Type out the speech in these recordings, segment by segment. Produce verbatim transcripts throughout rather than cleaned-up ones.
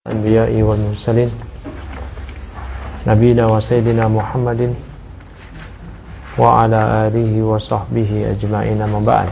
الأنبياء والمرسلين نبينا وسيدنا محمد وعلى آله وصحبه أجمعين أما بعد.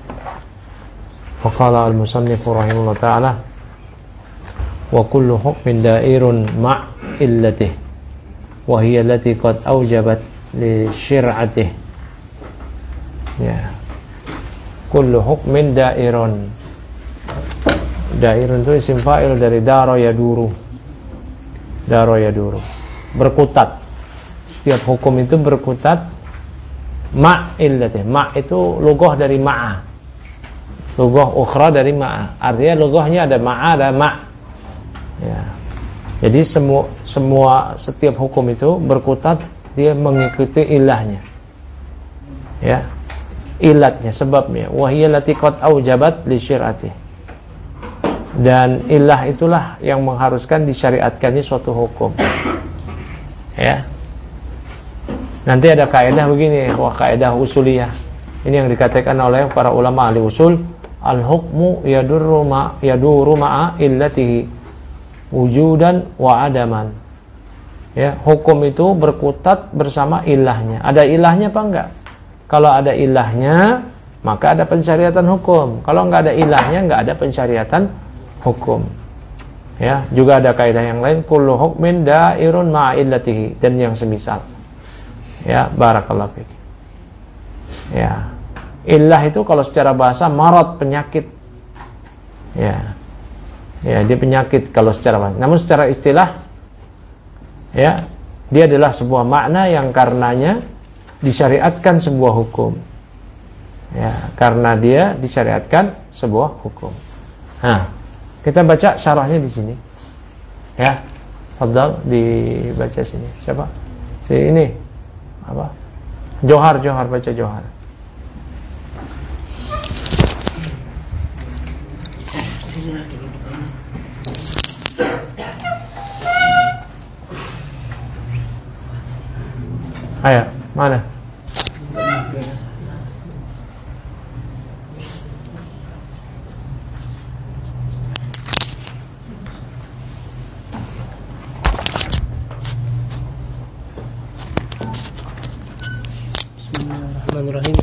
وقال المصنف رحمه الله تعالى وكل حكم دائر مع علته وهي التي قد أوجبت لشرعته. Ya. Kullu hukmin dairun. Dairun itu isim fa'il dari daro yaduru. Daro yaduru. Berkutat. Setiap hukum itu berkutat ma' illatih. Ma' itu lughah dari ma'a. Lughah ukhra dari ma'a. Artinya lughahnya ada ma'a, ada ma'. Ya. Jadi semua semua setiap hukum itu berkutat dia mengikuti ilahnya. Ya. Ilatnya, sebabnya wahiyallati qad aujabat li syir'ati. Dan ilah itulah yang mengharuskan disyariatkannya suatu hukum. Ya. Nanti ada kaidah begini, wah kaidah usuliyah. Ini yang dikatakan oleh para ulama ahli usul, al-hukmu yadurru ma yaduru ma'a illatihi wujudan wa adaman. Ya, hukum itu berkutat bersama ilahnya. Ada ilahnya apa enggak? Kalau ada ilahnya, maka ada pensyariatan hukum. Kalau enggak ada ilahnya, enggak ada pensyariatan hukum. Ya, juga ada kaidah yang lain, kullu hukmin dairun ma'a illatihi, dan yang semisal. Ya, barakallahu fiik. Ya. Illah itu kalau secara bahasa marad, penyakit. Ya. Ya, dia penyakit kalau secara bahasa. Namun secara istilah, ya, dia adalah sebuah makna yang karenanya disyariatkan sebuah hukum. Ya, karena dia disyariatkan sebuah hukum. Nah, kita baca syarahnya di sini. Ya. Fadhal dibaca sini. Siapa? Si ini. Apa? Johar, Johar baca Johar. Ayo, mana? Bismillahirrahmanirrahim.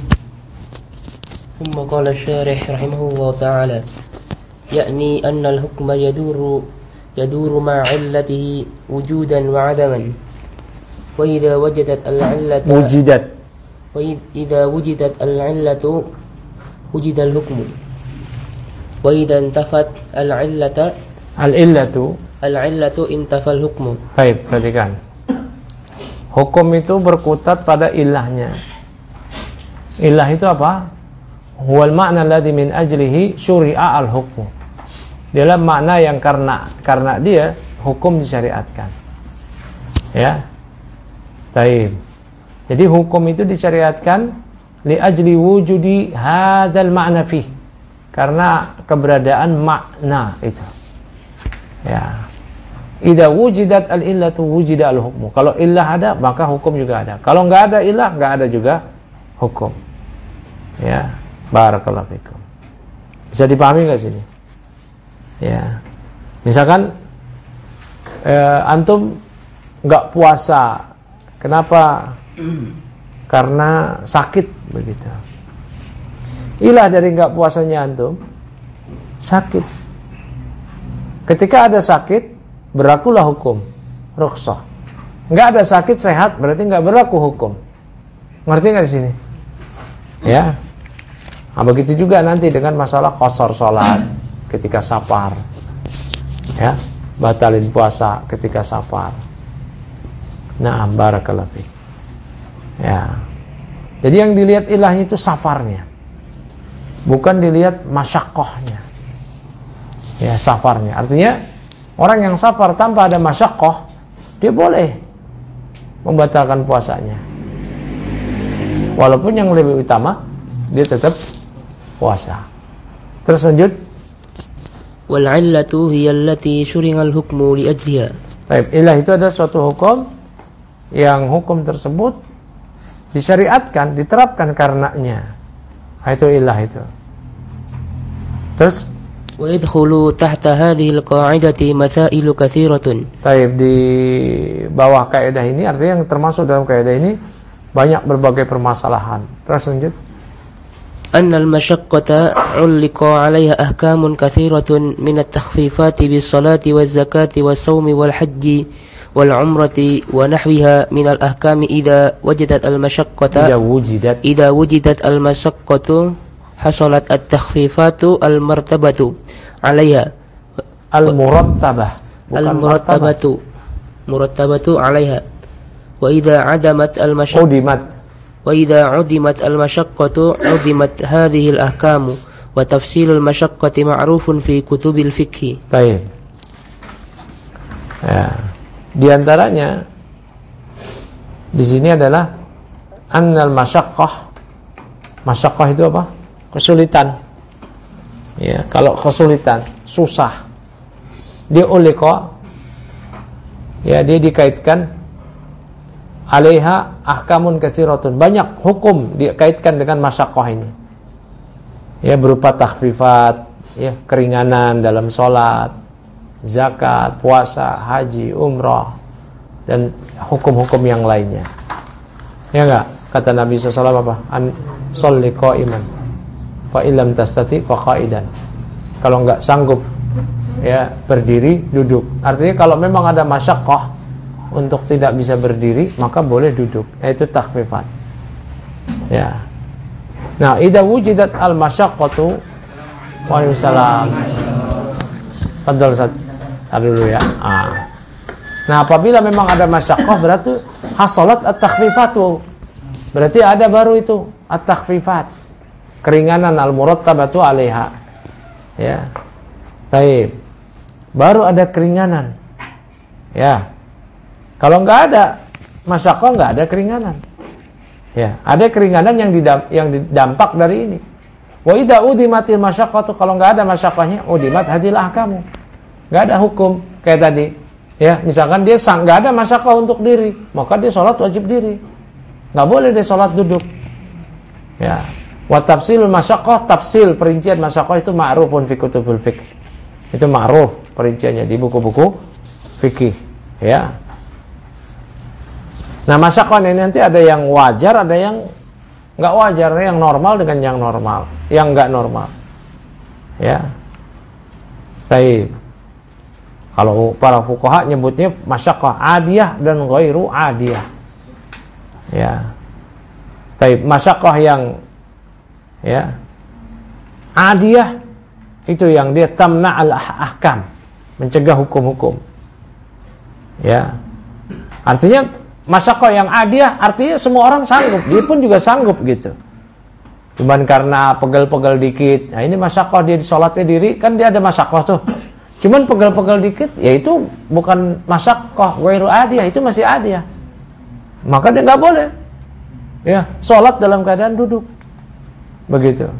Thumma qala asy-syarih rahimahullah ta'ala yakni anna al-hukma yaduru yaduru ma'a 'illatihi wujudan wa 'adaman. Wa idza wajadat al-'illatu wujidat wa idza wujidat al-'illatu wujida al-hukmu wa idza intafat al-'illata al-illatu al-'illatu intafa al-hukmu. Baik, perhatikan. Hukum itu berkutat pada ilahnya. Ilah itu apa? Huwal ma'na alladhi min ajlihi syuri'a al-hukmu. Dialah makna yang karena karena dia hukum disyariatkan. Ya. Taib. Jadi hukum itu disyariatkan li ajli wujudi hadzal ma'na fih. Karena keberadaan makna itu. Ya. Idza wujidat al-illatu wujida al-hukmu. Kalau illah ada, maka hukum juga ada. Kalau enggak ada illah, enggak ada juga hukum. Ya. Barakallahu fikum. Bisa dipahami enggak sini? Ya. Misalkan eh, antum enggak puasa. Kenapa? Karena sakit begitu. Ilah dari enggak puasanya antum sakit. Ketika ada sakit, berlakulah hukum rukhsah. Enggak ada sakit sehat, berarti enggak berlaku hukum. Ngerti enggak di sini? Ya. Nah, begitu juga nanti dengan masalah qasar salat ketika safar. Ya, batalin puasa ketika safar. Na'am, barakallahu fiik. Ya. Jadi yang dilihat ilahnya itu safarnya. Bukan dilihat masyaqqahnya. Ya, safarnya. Artinya orang yang safar tanpa ada masyaqqah, dia boleh membatalkan puasanya. Walaupun yang lebih utama dia tetap puasa. Terus lanjut. Wal 'illatu hiya allati syuri'a al-hukmu li ajliha. Baik, ilah itu adalah suatu hukum yang hukum tersebut disyariatkan, diterapkan karenanya. Nah, itu ilah itu. Terus ويدخل تحت هذه القاعدة مسائل كثيرة. Taib, di bawah kaidah ini artinya yang termasuk dalam kaidah ini banyak berbagai permasalahan. Terus lanjut. أن المشقة علق عليها أحكام كثيرة من التخفيفات بالصلاة والزكاة والصوم والحج والعمرة ونحوها من الأحكام إذا وجدت المشقة إذا وجدت إذا وجدت المشقة حصلت التخفيفات المرتبة عليها المرتبة المرتبة مرتبة عليها وإذا عدمت المشقة عدمت وإذا عدمت المشقة عدمت هذه الأحكام وتفصيل المشقة معروف في كتب الفقه. Baik. Ya, di antaranya di sini adalah annal masyaqqah. Masyaqqah itu apa? Kesulitan. Ya, kalau kesulitan, susah. Dia ulqa, ya dia dikaitkan alaiha ahkamun katsiratun, banyak hukum dikaitkan dengan masyaqqah ini. Ya, berupa takhfifat, ya, keringanan dalam salat, zakat, puasa, haji, umrah dan hukum-hukum yang lainnya. Ya enggak? Kata Nabi sallallahu alaihi wasallam apa? An sholli qa'iman fa illam tastati fa qa'idan. Kalau enggak sanggup ya berdiri, duduk. Artinya kalau memang ada masyaqqah untuk tidak bisa berdiri, maka boleh duduk. Yaitu takhfifat. Ya. Nah, idza wujidat al-masyaqqatu, waalaikumsalam. Fadhal Ustaz. Tar dulu ya. Ah. Nah, apabila memang ada masyaqqah berarti hasalat at-takhfifatu. Berarti ada baru itu at-takhfifat. Keringanan al-murattabatu 'alaiha. Ya. Baik. Baru ada keringanan. Ya. Kalau enggak ada masyaqqah, enggak ada keringanan. Ya, ada keringanan yang didam, yang didampak dari ini. Wa idza udimatil masyaqqatu, kalau enggak ada masyaqqahnya, udimat hadil ahkamu. Enggak ada hukum kayak tadi. Ya, misalkan dia sang enggak ada masyaqqah untuk diri, maka dia salat wajib diri. Enggak boleh dia salat duduk. Ya. Wa tafsilul masyaqqah, tafsil perincian masyaqqah itu ma'rufun fi kutubul fiqh. Itu ma'ruf perinciannya di buku-buku fikih, ya. Nah, masyaqqah ini nanti ada yang wajar, ada yang enggak wajar, yang normal dengan yang normal, yang enggak normal. Ya. Baik. Kalau para fuqaha nyebutnya masyaqqah adiyah dan ghairu adiyah. Ya. Baik, masyaqqah yang ya adiyah itu yang dia tamna al-ahkam, mencegah hukum-hukum. Ya. Artinya masyaqqah yang adiyah artinya semua orang sanggup, dia pun juga sanggup gitu. Cuman karena pegel-pegel dikit. Nah, ini masyaqqah dia di salatnya diri, kan dia ada masyaqqah tuh. Cuman pegel-pegel dikit, ya itu bukan masyaqqah ghairu adiyah, itu masih adiyah. Maka dia enggak boleh ya salat dalam keadaan duduk. Begitu.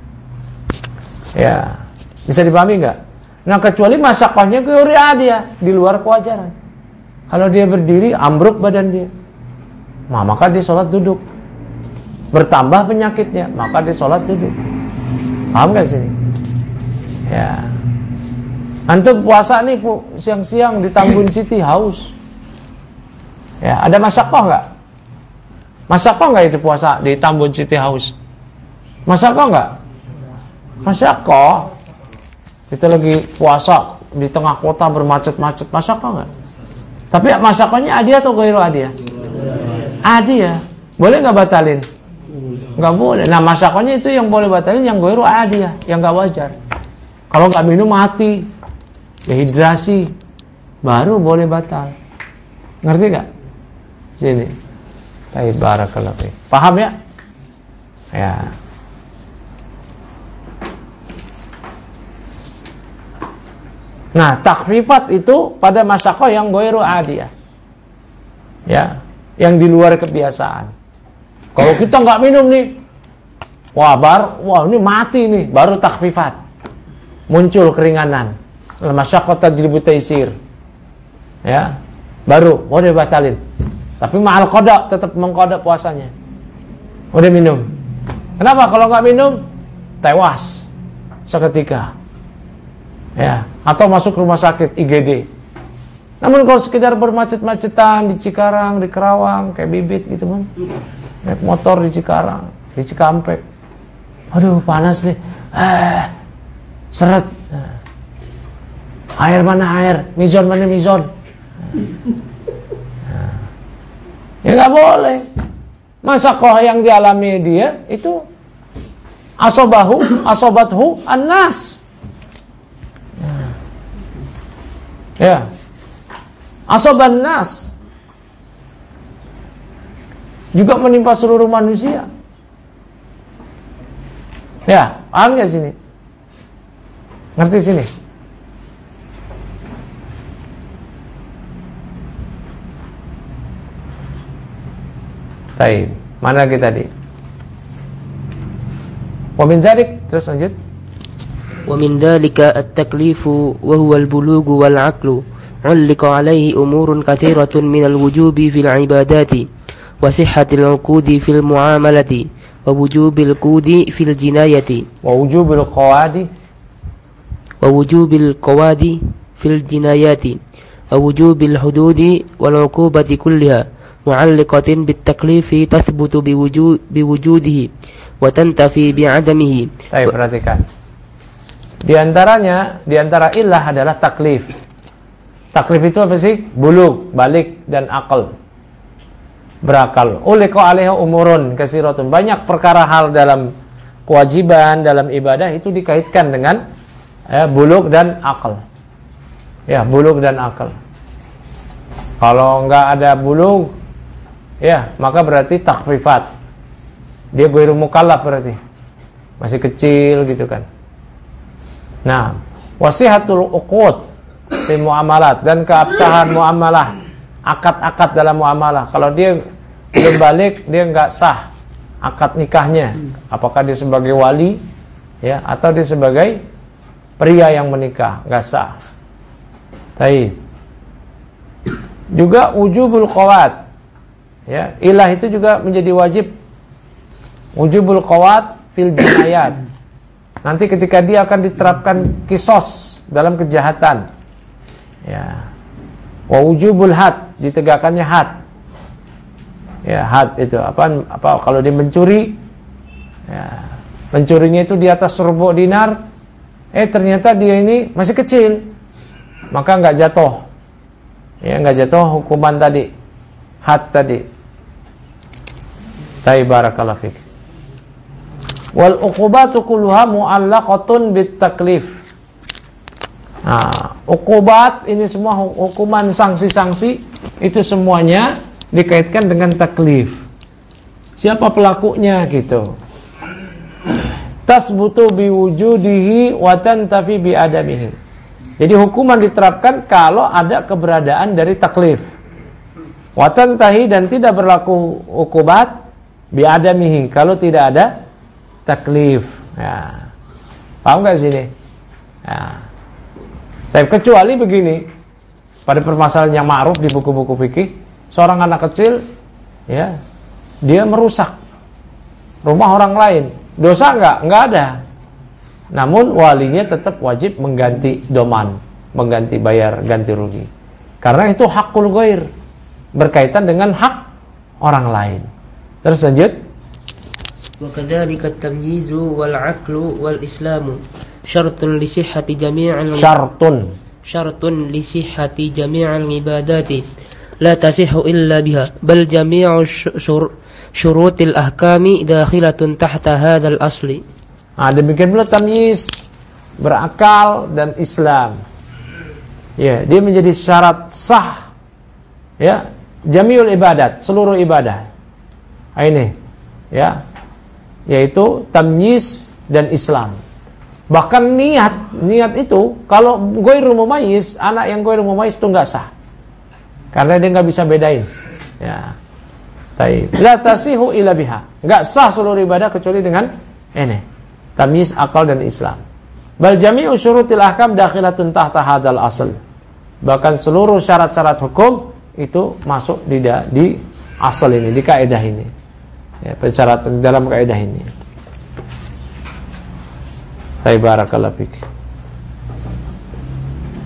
Ya. Bisa dipahami enggak? Nah, kecuali masyaqqahnya ghairu adiyah, di luar kewajaran. Kalau dia berdiri, ambruk badan dia, nah, maka dia sholat duduk. Bertambah penyakitnya, maka dia sholat duduk. Paham gak sini? Ya. Antum puasa nih siang-siang di Tambun City haus. Ya, ada masyaqqah gak? Masyaqqah gak itu puasa di Tambun City haus? Masyaqqah gak? Masyaqqah. Kita lagi puasa di tengah kota bermacet-macet, masyaqqah gak? Tapi masyaqqahnya adiyah atau ghairu adiyah? Adiyah. Boleh enggak batalin? Enggak boleh. Nah, masyaqqahnya itu yang boleh batalin yang ghairu adiyah, yang enggak wajar. Kalau enggak minum mati, dehidrasi, baru boleh batal. Ngerti enggak? Sini. Baik, barakallahu fiik. Paham ya? Ya. Nah, takhfifat itu pada masyaqqah yang ghairu adiyah. Ya, yang di luar kebiasaan. Kalau kita enggak minum nih, wah bar, wah ini mati nih, baru takhfifat. Muncul keringanan. Masyaqqah tajlibu taisir. Ya, baru boleh batalin. Tapi ma'al qada, tetap mengqada puasanya. Udah minum. Kenapa kalau enggak minum? Tewas seketika. Ya, atau masuk rumah sakit I G D. Namun kalau sekedar bermacet-macetan di Cikarang, di Kerawang, kayak Bibit gitu kan, naik motor di Cikarang, di Cikampek, aduh panas nih, eh, seret, air mana air, mizon mana mizon, ya nggak boleh. Masa koh yang dialami dia itu asobahu, asobathu annas, ya. Asoban nas juga menimpa seluruh manusia. Ya, paham gak sini? Ngerti sini? Taib. Mana lagi tadi? Wa min dzalik, terus lanjut. Wa min dzalika at-taklifu wa huwa al-bulughu wal 'aqlu. علق عليه أمور كثيرة من الوجوب في العبادات وصحة العقود في المعاملة ووجوب القود في الجناية ووجوب القواد ووجوب القواد في الجنايات ووجوب الحدود والعقوبة كلها معلقة بالتكليف تثبت بوجود بوجوده وتنتفي بعدمه. Baik, perhatikan. Di antaranya, di antara illah adalah taklif. Taklif itu apa sih? Bulug, balik, dan akal. Berakal. Uliqa alaiha umurun kasiratun. Banyak perkara hal dalam kewajiban, dalam ibadah itu dikaitkan dengan eh, bulug dan akal. Ya, bulug dan akal. Kalau enggak ada bulug, ya, maka berarti takfifat. Dia ghairu mukallaf berarti. Masih kecil gitu kan. Nah, wasihatul uqud di muamalat, dan keabsahan muamalah, akad-akad dalam muamalah. Kalau dia belum balik, dia enggak sah akad nikahnya. Apakah dia sebagai wali, ya, atau dia sebagai pria yang menikah, enggak sah. Baik. Juga wujubul qawad. Ya, ilah itu juga menjadi wajib. Wujubul qawad fil jinayat. Nanti ketika dia akan diterapkan kisos dalam kejahatan. Ya. Wa wujubul had, ditegakkannya had. Ya, had itu apa apa kalau dia mencuri, ya, mencurinya itu di atas rubu dinar, eh ternyata dia ini masih kecil, maka enggak jatuh. Ya, enggak jatuh hukuman tadi. Had tadi. Ta'i barakallahu fik. Wal uqubatu kulluha mu'allaqatun bit taklif. Nah, uqubat ini semua hukuman, sanksi-sanksi itu semuanya dikaitkan dengan taklif. Siapa pelakunya gitu. Tasbutu biwujudihi wa tantafi bi adamihi. Jadi hukuman diterapkan kalau ada keberadaan dari taklif. Wa tantahi, dan tidak berlaku uqubat bi adamihi kalau tidak ada taklif. Ya. Paham enggak sini? Ya. Tapi kecuali begini, pada permasalahan yang ma'ruf di buku-buku fikih, seorang anak kecil, ya, dia merusak rumah orang lain, dosa enggak? Enggak ada. Namun walinya tetap wajib mengganti doman, mengganti bayar ganti rugi, karena itu hakul ghair, berkaitan dengan hak orang lain. Terus lanjut. Wa kadzalika at-tamyizu wal 'aqlu wal islamu syartun li sihhati jami'il syartun syartun li sihhati jami'il ibadati la tasihhu illa biha bal jami'u syurutil ahkami dakhilatun tahta hadzal asli. Nah, demikian pula tamyiz, berakal, dan Islam. Ya, dia menjadi syarat sah, ya, jami'ul ibadat, seluruh ibadah. Nah, ini, ya, yaitu tamyiz dan Islam. Bahkan niat, niat itu kalau ghairu mumayyiz, anak yang ghairu mumayyiz itu enggak sah. Karena dia enggak bisa bedain. Ya. Taib. La tasihu illa biha. Enggak sah seluruh ibadah kecuali dengan ini. Tamyiz, akal, dan Islam. Bal jami'u syurutil ahkam dakhilatun tahta hadzal asl. Bahkan seluruh syarat-syarat hukum itu masuk di di asal ini, di kaidah ini. Ya, persyaratan dalam kaidah ini. Barakallahu fik.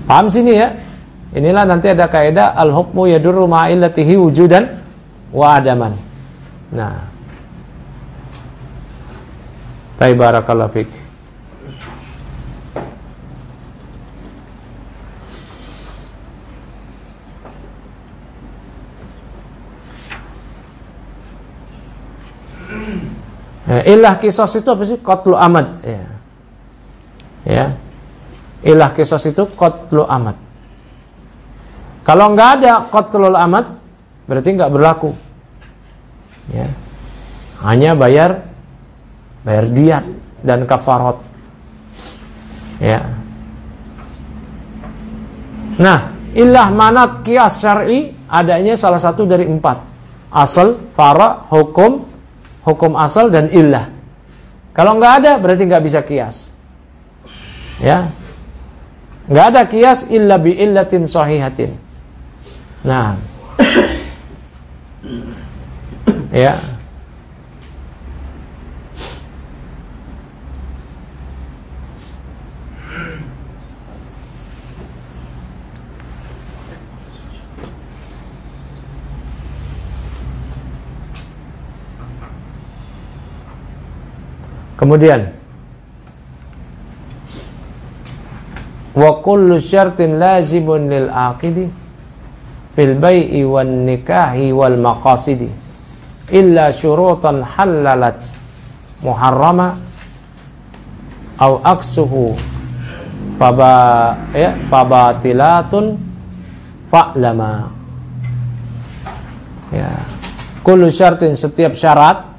Paham sini ya? Inilah nanti ada kaidah al-hukmu yadurru ma'illatihi wujudan wa adaman. Nah. Baik, barakallahu fiik. Ya, ilah kisos itu apa sih? Qatlu amad. Ya. Ya. Ilah kisos itu qatlu amad. Kalau enggak ada qatlul amad, berarti enggak berlaku. Ya. Hanya bayar bayar diat dan kafarat. Ya. Nah, ilah manat qiyas syar'i adanya salah satu dari empat. Asal, fara, hukum, hukum asal dan illah. Kalau enggak ada berarti enggak bisa qiyas. Ya. Enggak ada qiyas illa bi illatin sahihatin. Nah. Ya. Kemudian wa kullu syartin lazimun lil aqidi fil bai'i wan nikahi wal maqasidi illa syurutan halalat muharrama aw aksuhu faba ya fabatilatun fa'lama. Ya, kullu syartin setiap syarat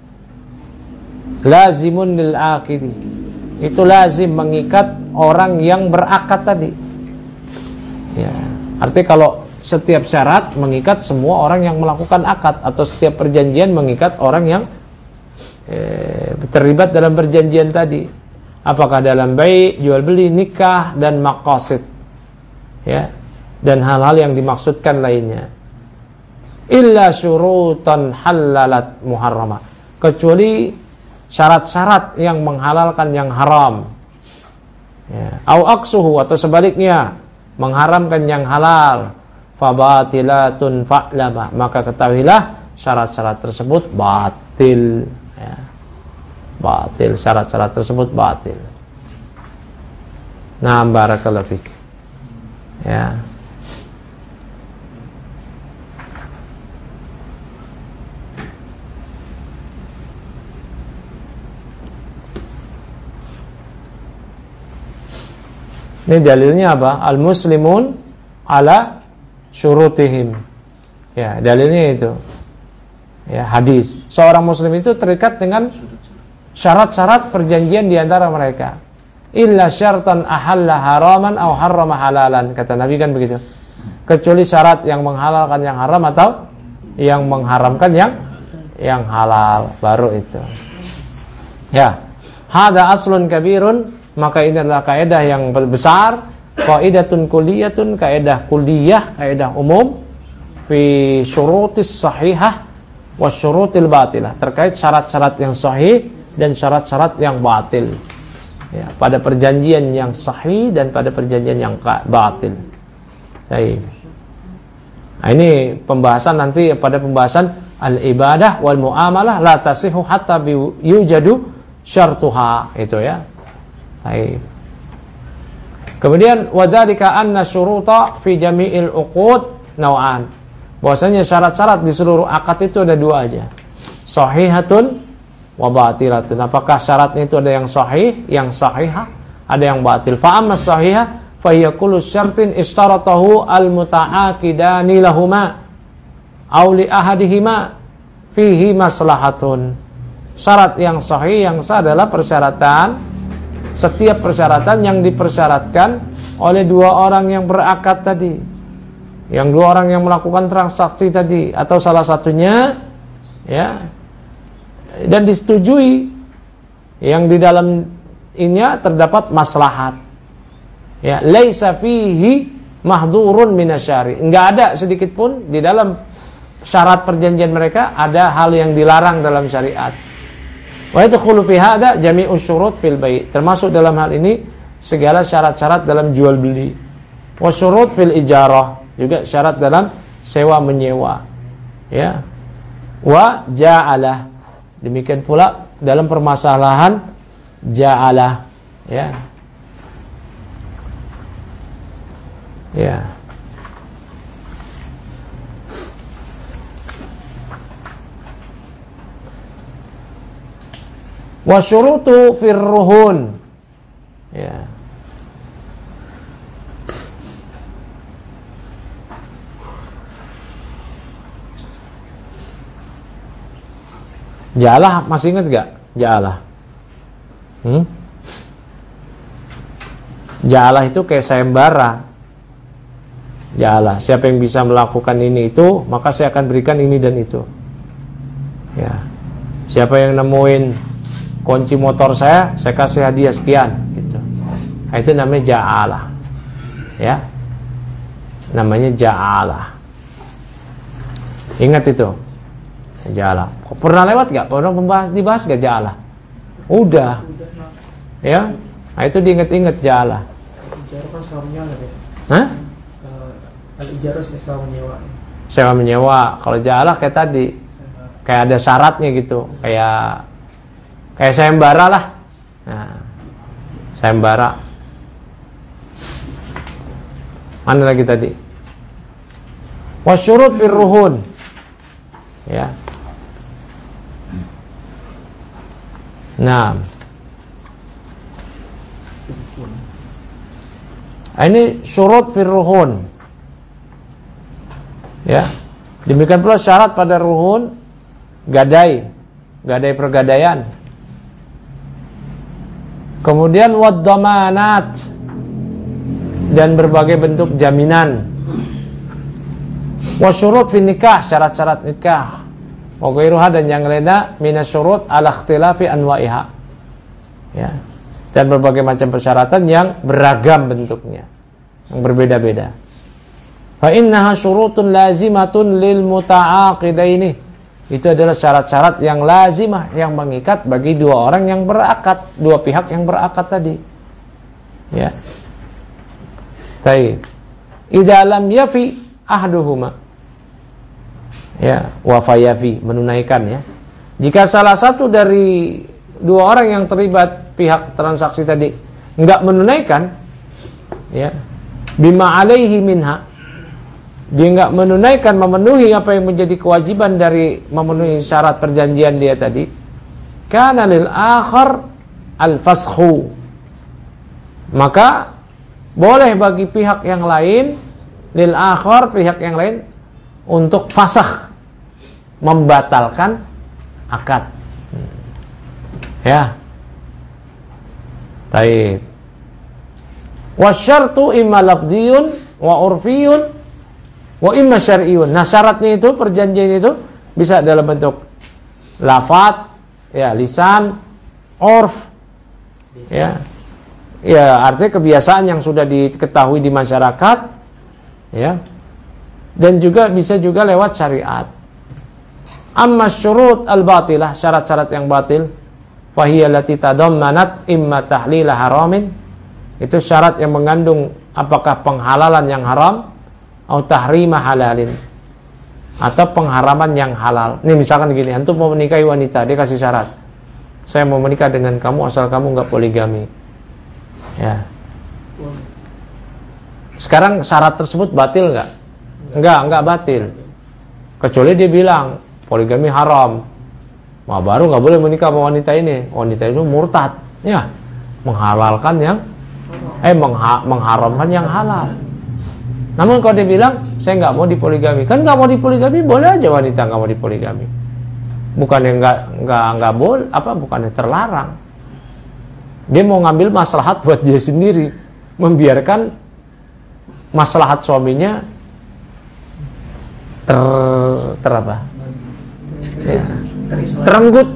lazimun lil aqidi itu lazim mengikat orang yang berakad tadi. Ya, artinya kalau setiap syarat mengikat semua orang yang melakukan akad atau setiap perjanjian mengikat orang yang eh, terlibat dalam perjanjian tadi. Apakah dalam bai', jual beli, nikah dan maqasid. Ya, dan hal-hal yang dimaksudkan lainnya. Illa syurutan halalat muharrama. Kecuali syarat-syarat yang menghalalkan yang haram. Ya, au aksuhu atau sebaliknya mengharamkan yang halal. Fabatilatun fa'lama, maka ketahuilah syarat-syarat tersebut batil. Ya. Batil, syarat-syarat tersebut batil. Nah, barakallahu fiik. Ya. Ini dalilnya apa? Al-muslimun ala syurutihim. Ya, dalilnya itu. Ya, hadis. Seorang muslim itu terikat dengan syarat-syarat perjanjian di antara mereka. Illa syartan ahalla haraman aw harrama halalan. Kata Nabi kan begitu. Kecuali syarat yang menghalalkan yang haram atau yang mengharamkan yang yang halal, baru itu. Ya. Hada aslun kabirun, maka ini adalah kaidah yang besar. Qaidatun kulliyatun, kaidah kulliyah, kaidah umum fi syurutis sahihah wa syurutil batilah, terkait syarat-syarat yang sahih dan syarat-syarat yang batil. Ya, pada perjanjian yang sahih dan pada perjanjian yang batil. Baik. Nah, ini pembahasan nanti pada pembahasan al-ibadah wal muamalah la tasihu hatta bi yujadu syartuha, itu ya. Baik. Kemudian wadzalika anna syuruta fi jami'il uqud naw'an. Bahwasanya syarat-syarat di seluruh akad itu ada dua aja. Sahihatun wa batilatun. Apakah syaratnya itu ada yang sahih, yang sahihah, ada yang batil. Fa amma sahihah fa hiya kullu syartin ishtaratahu al-muta'aqidani lahumā aw li ahadihima fihi maslahatun. Syarat yang sahih yang sah adalah persyaratan, setiap persyaratan yang dipersyaratkan oleh dua orang yang berakad tadi, yang dua orang yang melakukan transaksi tadi, atau salah satunya, ya, dan disetujui, yang di dalam inya terdapat maslahat. Ya, laisa fihi mahdurun minasyari. Enggak ada sedikit pun di dalam syarat perjanjian mereka ada hal yang dilarang dalam syariat. Wa yadkhulu fi hadza jami'u syurut fil bai'. Termasuk dalam hal ini segala syarat-syarat dalam jual beli. Wa syurut fil ijarah, juga syarat dalam sewa menyewa. Ya. Wa ja'alah, demikian pula dalam permasalahan ja'alah, ya. Ya. Wa syurutu fir ruhun, ya. Ja'alah masih ingat gak? Ja'alah. Hmm? Ja'alah itu kayak sayembara. Ja'alah, siapa yang bisa melakukan ini itu, maka saya akan berikan ini dan itu. Ya. Siapa yang nemuin kunci motor saya, saya kasih hadiah sekian gitu. Nah, itu namanya ja'alah. Ya. Namanya ja'alah. Ingat itu. Ja'alah. Pernah lewat gak? Pernah membahas, dibahas gak ja'alah? Udah. Ya. Nah, itu diingat-ingat ja'alah. Ijarah kan sewa menyewa ya? Hah? Kalau ijarah sewa menyewa. Sewa menyewa. Kalau ja'alah kayak tadi, kayak ada syaratnya gitu. Kayak kayak sayembara lah. Nah, sayembara. Mana lagi tadi? Wasyurut fir ruhun. Ya. Nah, ini syurut fir ruhun. Ya. Demikian pula syarat pada ruhun, gadai, gadai pergadaian. Kemudian wad damanat, dan berbagai bentuk jaminan. Wasyurut fin nikah, syarat-syarat nikah. Wa ghairuha, dan yang lainnya minasyurut ala ikhtilafi anwa'iha. Ya. Dan berbagai macam persyaratan yang beragam bentuknya, yang berbeda-beda. Fa innaha syurutun lazimatun lil muta'aqidaini. Itu adalah syarat-syarat yang lazimah, yang mengikat bagi dua orang yang berakad, dua pihak yang berakad tadi. Ya. Baik. Idza lam yafi ahduhuma, ya, wa fayafi, menunaikan, ya. Jika salah satu dari dua orang yang terlibat pihak transaksi tadi enggak menunaikan, ya, bima alaihi minha, dia enggak menunaikan, memenuhi apa yang menjadi kewajiban dari memenuhi syarat perjanjian dia tadi, kana lil akhar al-faskhu, maka boleh bagi pihak yang lain, lil akhar, pihak yang lain, untuk fasakh, membatalkan akad. Ya. Baik. Wasyartu imma lafdhiyun wa urfiyun wa imma syar'iyyun. Nah, syaratnya itu, perjanjian itu bisa dalam bentuk lafaz, ya, lisan, urf, ya. Ya, artinya kebiasaan yang sudah diketahui di masyarakat, ya. Dan juga bisa juga lewat syariat. Amma syurut al-batilah, syarat-syarat yang batil, fahiyya allati tadammanat imma tahlila haramin, itu syarat yang mengandung apakah penghalalan yang haram atau tahrima halalin, atau pengharaman yang halal. Ini misalkan gini, antum mau menikahi wanita, dia kasih syarat, saya mau menikah dengan kamu asal kamu enggak poligami. Ya. Sekarang syarat tersebut batil enggak? Enggak, enggak batil. Kecuali dia bilang poligami haram. Wah, baru enggak boleh menikah sama wanita ini. Wanita itu murtad. Ya, menghalalkan yang eh mengha, mengharamkan yang halal. Namun kalau dia bilang saya enggak mau dipoligami, kan enggak mau dipoligami, boleh aja wanita enggak mau dipoligami. Bukannya enggak enggak enggak boleh, apa bukannya terlarang. Dia mau ngambil maslahat buat dia sendiri, membiarkan maslahat suaminya ter ter apa? Ya, terenggut.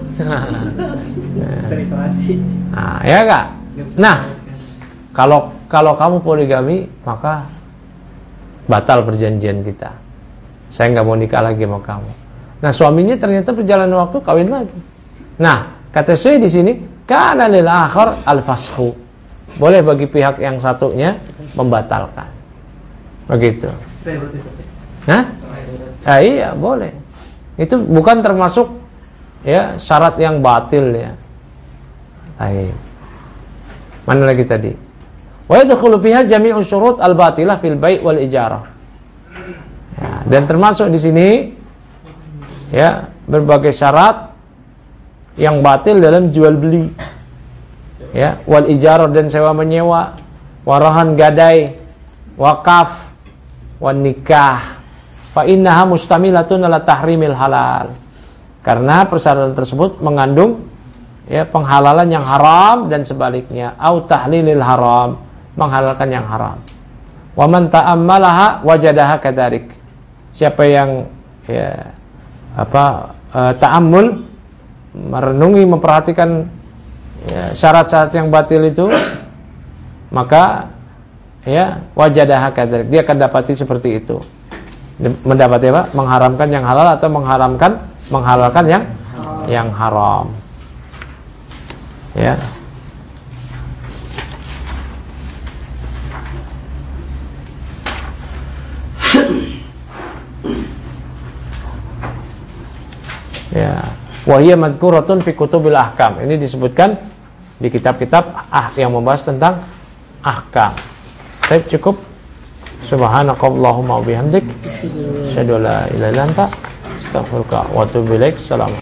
Nah, ya enggak? Nah, kalau kalau kamu poligami, maka batal perjanjian kita. Saya enggak mau nikah lagi sama kamu. Nah, suaminya ternyata berjalan waktu kawin lagi. Nah, kata saya di sini, kana lil akhar al-fashu. Boleh bagi pihak yang satunya membatalkan. Begitu. Hah? Ah, iya, boleh. Itu bukan termasuk ya syarat yang batil ya. Baik. Mana lagi tadi? Wa yadkhulu fiha jami'u syurut al-batilah fil bai' wal ijarah. Ya, dan termasuk di sini ya berbagai syarat yang batil dalam jual beli. Ya, wal ijarah dan sewa menyewa, warahan gadai, wakaf, wan nikah. Fa innaha mustamilatun ala tahrimil halal. Karena persyaratan tersebut mengandung ya penghalalan yang haram dan sebaliknya, au tahlilil haram, menghalalkan yang haram. Wa man ta'ammalaha wajadaha kadzarik. Siapa yang ya apa uh, ta'ammul, merenungi, memperhatikan ya, syarat-syarat yang batil itu, maka ya wajadaha kadzarik, dia akan dapati seperti itu. Mendapati apa? Mengharamkan yang halal atau mengharamkan menghalalkan yang yang haram. Ya. Ya. Wa hiya madhkuratun fi kutubil ahkam. Ini disebutkan di kitab-kitab ah yang membahas tentang ahkam. Baik, cukup. Subhanakallahumma wa bihamdik, asyhadu an la ilaha illa anta, astaghfiruka wa atubu ilaik. Salam.